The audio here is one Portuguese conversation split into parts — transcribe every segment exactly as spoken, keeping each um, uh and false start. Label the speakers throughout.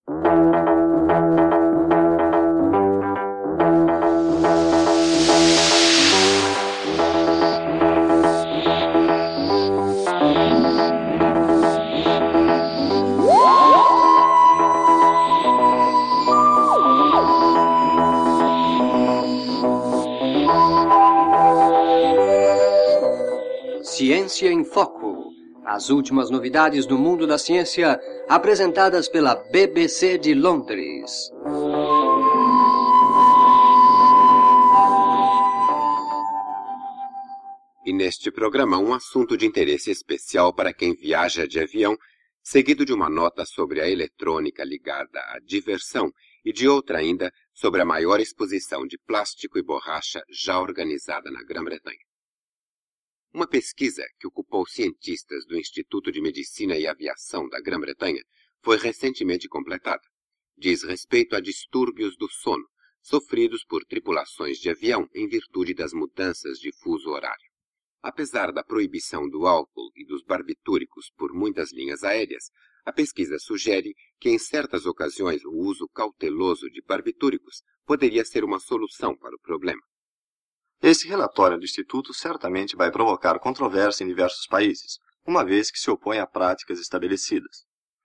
Speaker 1: Ciência em Foco. As últimas novidades do mundo da ciência, apresentadas pela B B C de Londres.
Speaker 2: E neste programa, um assunto de interesse especial para quem viaja de avião, seguido de uma nota sobre a eletrônica ligada à diversão e de outra ainda sobre a maior exposição de plástico e borracha já organizada na Grã-Bretanha. Uma pesquisa que ocupou cientistas do Instituto de Medicina e Aviação da Grã-Bretanha foi recentemente completada. Diz respeito a distúrbios do sono sofridos por tripulações de avião em virtude das mudanças de fuso horário. Apesar da proibição do álcool e dos barbitúricos por muitas linhas aéreas, a pesquisa sugere que em certas ocasiões o uso cauteloso de barbitúricos poderia ser uma solução para o problema.
Speaker 3: Esse relatório do Instituto certamente vai provocar controvérsia em diversos países, uma vez que se opõe a práticas estabelecidas.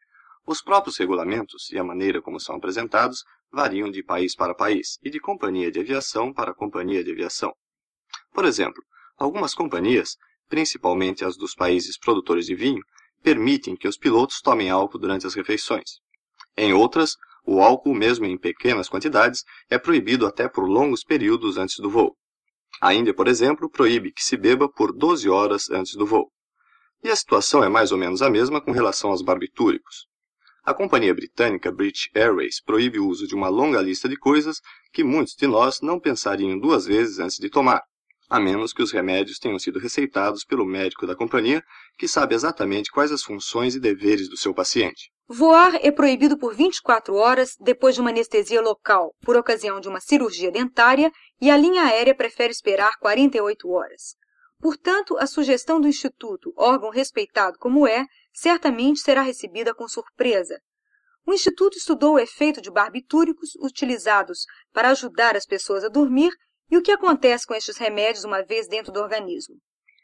Speaker 3: Os próprios regulamentos e a maneira como são apresentados variam de país para país e de companhia de aviação para companhia de aviação. Por exemplo, algumas companhias, principalmente as dos países produtores de vinho, permitem que os pilotos tomem álcool durante as refeições. Em outras, o álcool, mesmo em pequenas quantidades, é proibido até por longos períodos antes do voo. A Índia, por exemplo, proíbe que se beba por doze horas antes do voo. E a situação é mais ou menos a mesma com relação aos barbitúricos. A companhia britânica British Airways proíbe o uso de uma longa lista de coisas que muitos de nós não pensariam duas vezes antes de tomar, a menos que os remédios tenham sido receitados pelo médico da companhia, que sabe exatamente quais as funções e deveres do seu paciente.
Speaker 4: Voar é proibido por vinte e quatro horas depois de uma anestesia local, por ocasião de uma cirurgia dentária, e a linha aérea prefere esperar quarenta e oito horas. Portanto, a sugestão do Instituto, órgão respeitado como é, certamente será recebida com surpresa. O Instituto estudou o efeito de barbitúricos utilizados para ajudar as pessoas a dormir e o que acontece com estes remédios uma vez dentro do organismo.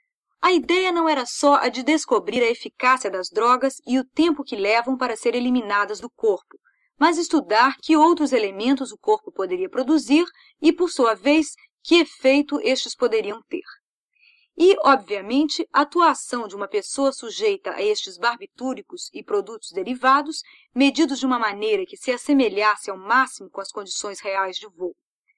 Speaker 4: A ideia não era só a de descobrir a eficácia das drogas e o tempo que levam para ser eliminadas do corpo, mas estudar que outros elementos o corpo poderia produzir e, por sua vez, que efeito estes poderiam ter. E, obviamente, a atuação de uma pessoa sujeita a estes barbitúricos e produtos derivados, medidos de uma maneira que se assemelhasse ao máximo com as condições reais de voo.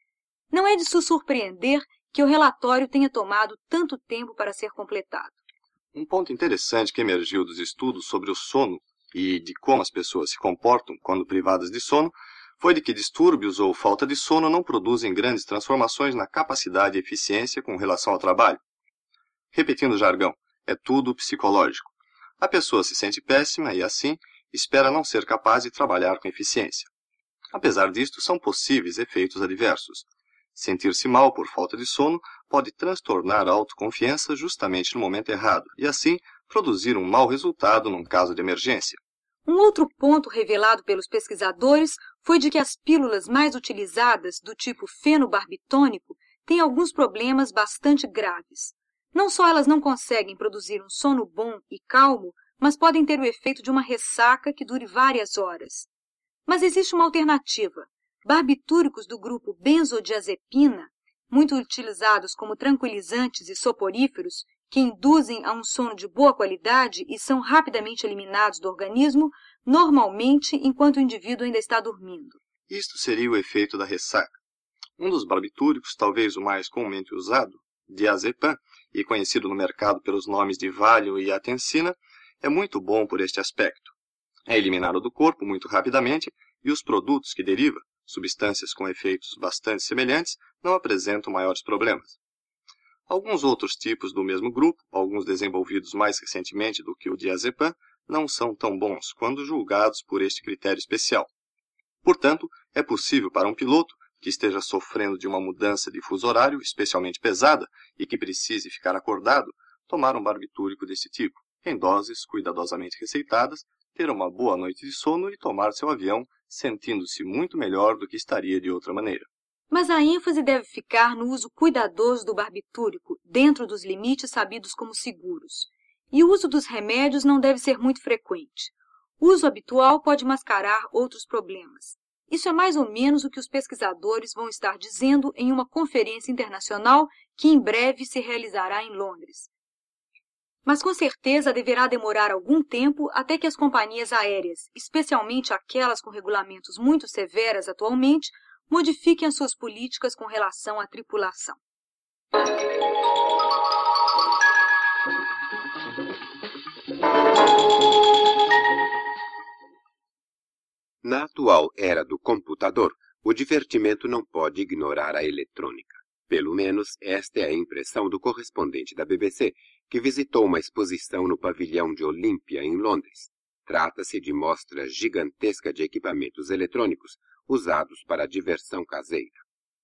Speaker 4: Não é de se surpreender que o relatório tenha tomado tanto tempo para ser completado.
Speaker 3: Um ponto interessante que emergiu dos estudos sobre o sono e de como as pessoas se comportam quando privadas de sono foi de que distúrbios ou falta de sono não produzem grandes transformações na capacidade e eficiência com relação ao trabalho. Repetindo o jargão, é tudo psicológico. A pessoa se sente péssima e, assim, espera não ser capaz de trabalhar com eficiência. Apesar disto, são possíveis efeitos adversos. Sentir-se mal por falta de sono pode transtornar a autoconfiança justamente no momento errado e, assim, produzir um mau resultado num caso de emergência.
Speaker 4: Um outro ponto revelado pelos pesquisadores foi de que as pílulas mais utilizadas, do tipo fenobarbitônico, têm alguns problemas bastante graves. Não só elas não conseguem produzir um sono bom e calmo, mas podem ter o efeito de uma ressaca que dure várias horas. Mas existe uma alternativa. Barbitúricos do grupo benzodiazepina, muito utilizados como tranquilizantes e soporíferos, que induzem a um sono de boa qualidade e são rapidamente eliminados do organismo, normalmente enquanto o indivíduo ainda está dormindo.
Speaker 3: Isto seria o efeito da ressaca. Um dos barbitúricos, talvez o mais comumente usado, diazepam, e conhecido no mercado pelos nomes de Valium e Atensina, é muito bom por este aspecto. É eliminado do corpo muito rapidamente e os produtos que deriva, substâncias com efeitos bastante semelhantes, não apresentam maiores problemas. Alguns outros tipos do mesmo grupo, alguns desenvolvidos mais recentemente do que o diazepam, não são tão bons quando julgados por este critério especial. Portanto, é possível para um piloto que esteja sofrendo de uma mudança de fuso horário especialmente pesada e que precise ficar acordado, tomar um barbitúrico desse tipo, em doses cuidadosamente receitadas, ter uma boa noite de sono e tomar seu avião, sentindo-se muito melhor do que estaria de outra maneira.
Speaker 4: Mas a ênfase deve ficar no uso cuidadoso do barbitúrico, dentro dos limites sabidos como seguros. E o uso dos remédios não deve ser muito frequente. O uso habitual pode mascarar outros problemas. Isso é mais ou menos o que os pesquisadores vão estar dizendo em uma conferência internacional que em breve se realizará em Londres. Mas com certeza deverá demorar algum tempo até que as companhias aéreas, especialmente aquelas com regulamentos muito severas atualmente, modifiquem as suas políticas com relação à tripulação.
Speaker 2: Na atual era do computador, o divertimento não pode ignorar a eletrônica. Pelo menos esta é a impressão do correspondente da B B C, que visitou uma exposição no pavilhão de Olímpia, em Londres. Trata-se de mostra gigantesca de equipamentos eletrônicos usados para a diversão caseira.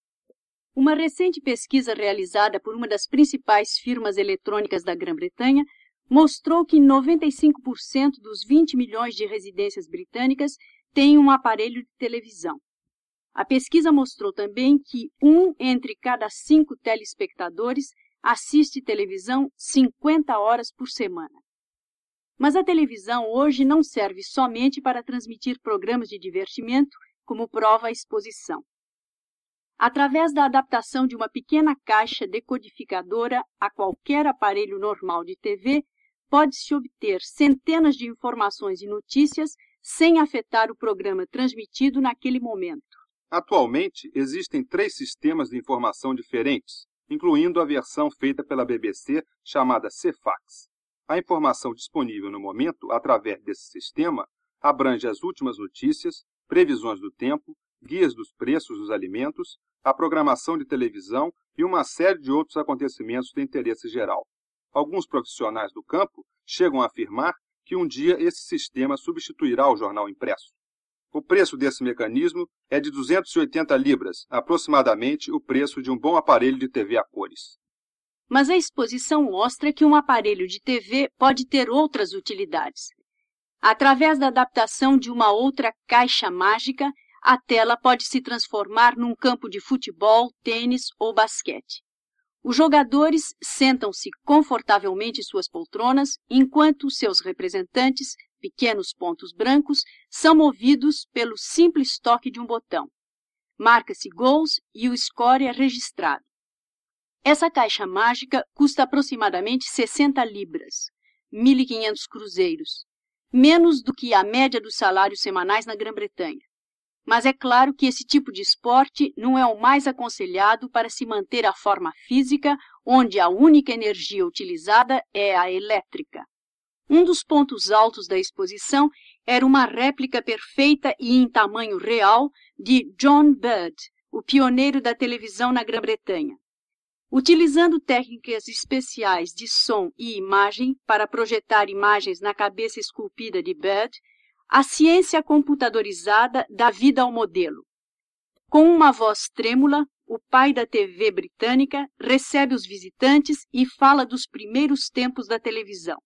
Speaker 5: Uma recente pesquisa realizada por uma das principais firmas eletrônicas da Grã-Bretanha mostrou que noventa e cinco por cento dos vinte milhões de residências britânicas têm um aparelho de televisão. A pesquisa mostrou também que um entre cada cinco telespectadores assiste televisão cinquenta horas por semana. Mas a televisão hoje não serve somente para transmitir programas de divertimento, como prova a exposição. Através da adaptação de uma pequena caixa decodificadora a qualquer aparelho normal de T V, pode-se obter centenas de informações e notícias sem afetar o programa transmitido naquele momento.
Speaker 6: Atualmente, existem três sistemas de informação diferentes, incluindo a versão feita pela B B C chamada Cefax. A informação disponível no momento através desse sistema abrange as últimas notícias, previsões do tempo, guias dos preços dos alimentos, a programação de televisão e uma série de outros acontecimentos de interesse geral. Alguns profissionais do campo chegam a afirmar que um dia esse sistema substituirá o jornal impresso. O preço desse mecanismo é de duzentas e oitenta libras, aproximadamente o preço de um bom aparelho de T V a cores.
Speaker 5: Mas a exposição mostra que um aparelho de T V pode ter outras utilidades. Através da adaptação de uma outra caixa mágica, a tela pode se transformar num campo de futebol, tênis ou basquete. Os jogadores sentam-se confortavelmente em suas poltronas, enquanto seus representantes, pequenos pontos brancos, são movidos pelo simples toque de um botão. Marca-se gols e o score é registrado. Essa caixa mágica custa aproximadamente sessenta libras, mil e quinhentos cruzeiros, menos do que a média dos salários semanais na Grã-Bretanha. Mas é claro que esse tipo de esporte não é o mais aconselhado para se manter a forma física, onde a única energia utilizada é a elétrica. Um dos pontos altos da exposição era uma réplica perfeita e em tamanho real de John Bird, o pioneiro da televisão na Grã-Bretanha. Utilizando técnicas especiais de som e imagem para projetar imagens na cabeça esculpida de Bird, a ciência computadorizada dá vida ao modelo. Com uma voz trêmula, o pai da T V britânica recebe os visitantes e fala dos primeiros tempos da televisão.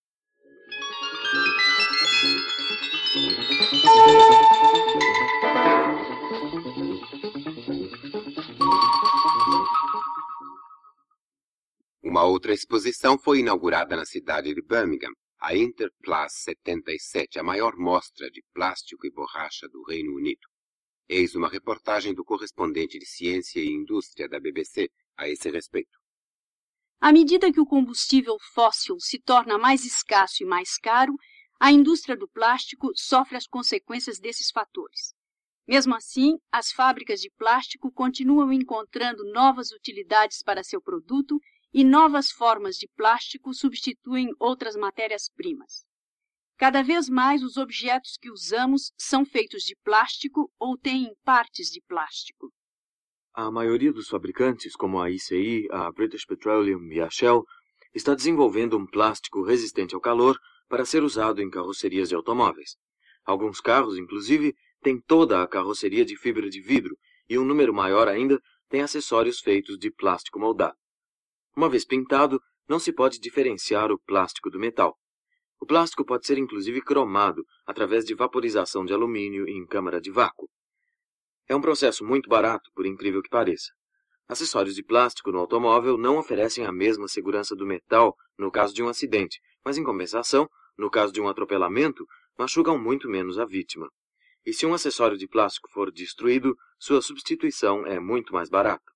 Speaker 2: Uma outra exposição foi inaugurada na cidade de Birmingham, a Interplast setenta e sete, a maior mostra de plástico e borracha do Reino Unido. Eis uma reportagem do correspondente de Ciência e Indústria da B B C a esse respeito.
Speaker 5: À medida que o combustível fóssil se torna mais escasso e mais caro, a indústria do plástico sofre as consequências desses fatores. Mesmo assim, as fábricas de plástico continuam encontrando novas utilidades para seu produto e novas formas de plástico substituem outras matérias-primas. Cada vez mais os objetos que usamos são feitos de plástico ou têm partes de plástico.
Speaker 7: A maioria dos fabricantes, como a I C I, a British Petroleum e a Shell, está desenvolvendo um plástico resistente ao calor para ser usado em carrocerias de automóveis. Alguns carros, inclusive, têm toda a carroceria de fibra de vidro e um número maior ainda tem acessórios feitos de plástico moldado. Uma vez pintado, não se pode diferenciar o plástico do metal. O plástico pode ser inclusive cromado através de vaporização de alumínio em câmara de vácuo. É um processo muito barato, por incrível que pareça. Acessórios de plástico no automóvel não oferecem a mesma segurança do metal no caso de um acidente, mas em compensação, no caso de um atropelamento, machucam muito menos a vítima. E se um acessório de plástico for destruído, sua substituição é muito mais barata.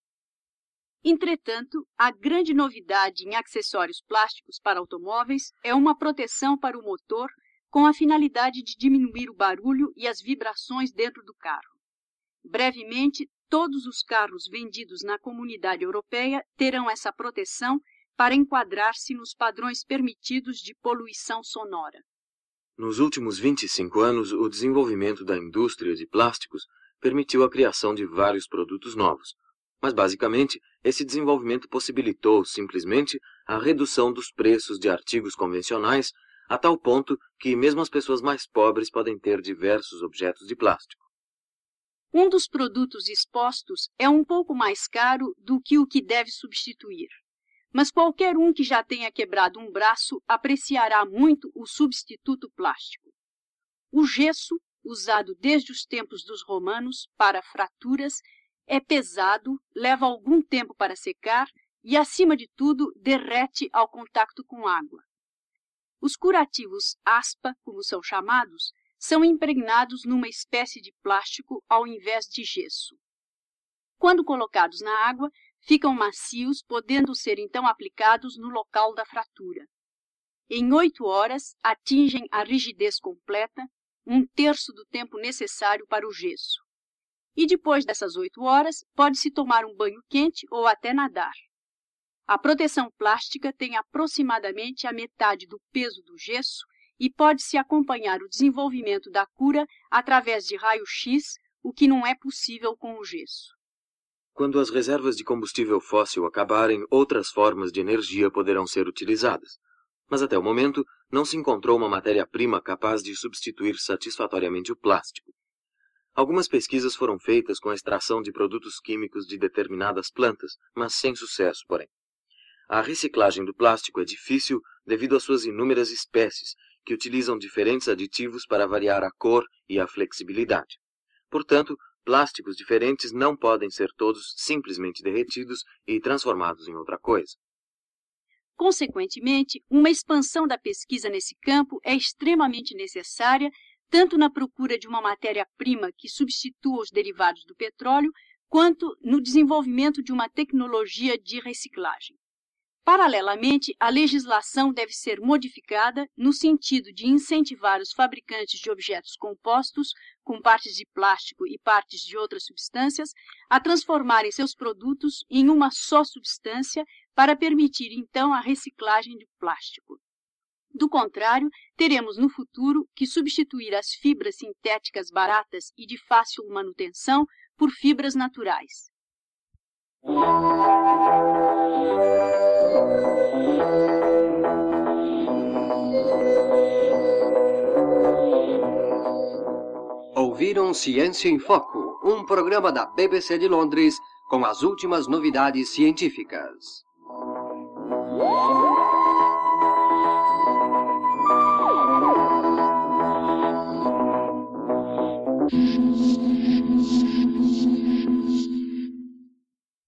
Speaker 5: Entretanto, a grande novidade em acessórios plásticos para automóveis é uma proteção para o motor com a finalidade de diminuir o barulho e as vibrações dentro do carro. Brevemente, todos os carros vendidos na comunidade europeia terão essa proteção para enquadrar-se nos padrões permitidos de poluição sonora.
Speaker 7: Nos últimos vinte e cinco anos, o desenvolvimento da indústria de plásticos permitiu a criação de vários produtos novos. Mas, basicamente, esse desenvolvimento possibilitou, simplesmente, a redução dos preços de artigos convencionais a tal ponto que mesmo as pessoas mais pobres podem ter diversos objetos de plástico.
Speaker 5: Um dos produtos expostos é um pouco mais caro do que o que deve substituir, mas qualquer um que já tenha quebrado um braço apreciará muito o substituto plástico. O gesso, usado desde os tempos dos romanos para fraturas, é pesado, leva algum tempo para secar e, acima de tudo, derrete ao contato com água. Os curativos aspa, como são chamados, são impregnados numa espécie de plástico ao invés de gesso. Quando colocados na água, ficam macios, podendo ser então aplicados no local da fratura. Em oito horas, atingem a rigidez completa, um terço do tempo necessário para o gesso. E depois dessas oito horas, pode-se tomar um banho quente ou até nadar. A proteção plástica tem aproximadamente a metade do peso do gesso e pode-se acompanhar o desenvolvimento da cura através de raio-x, o que não é possível com o gesso.
Speaker 7: Quando as reservas de combustível fóssil acabarem, outras formas de energia poderão ser utilizadas. Mas até o momento, não se encontrou uma matéria-prima capaz de substituir satisfatoriamente o plástico. Algumas pesquisas foram feitas com a extração de produtos químicos de determinadas plantas, mas sem sucesso, porém. A reciclagem do plástico é difícil devido às suas inúmeras espécies, que utilizam diferentes aditivos para variar a cor e a flexibilidade. Portanto, plásticos diferentes não podem ser todos simplesmente derretidos e transformados em outra coisa.
Speaker 5: Consequentemente, uma expansão da pesquisa nesse campo é extremamente necessária, tanto na procura de uma matéria-prima que substitua os derivados do petróleo, quanto no desenvolvimento de uma tecnologia de reciclagem. Paralelamente, a legislação deve ser modificada no sentido de incentivar os fabricantes de objetos compostos, com partes de plástico e partes de outras substâncias, a transformarem seus produtos em uma só substância para permitir, então, a reciclagem de plástico. Do contrário, teremos no futuro que substituir as fibras sintéticas baratas e de fácil manutenção por fibras naturais.
Speaker 1: Ouviram Ciência em Foco, um programa da B B C de Londres com as últimas novidades científicas.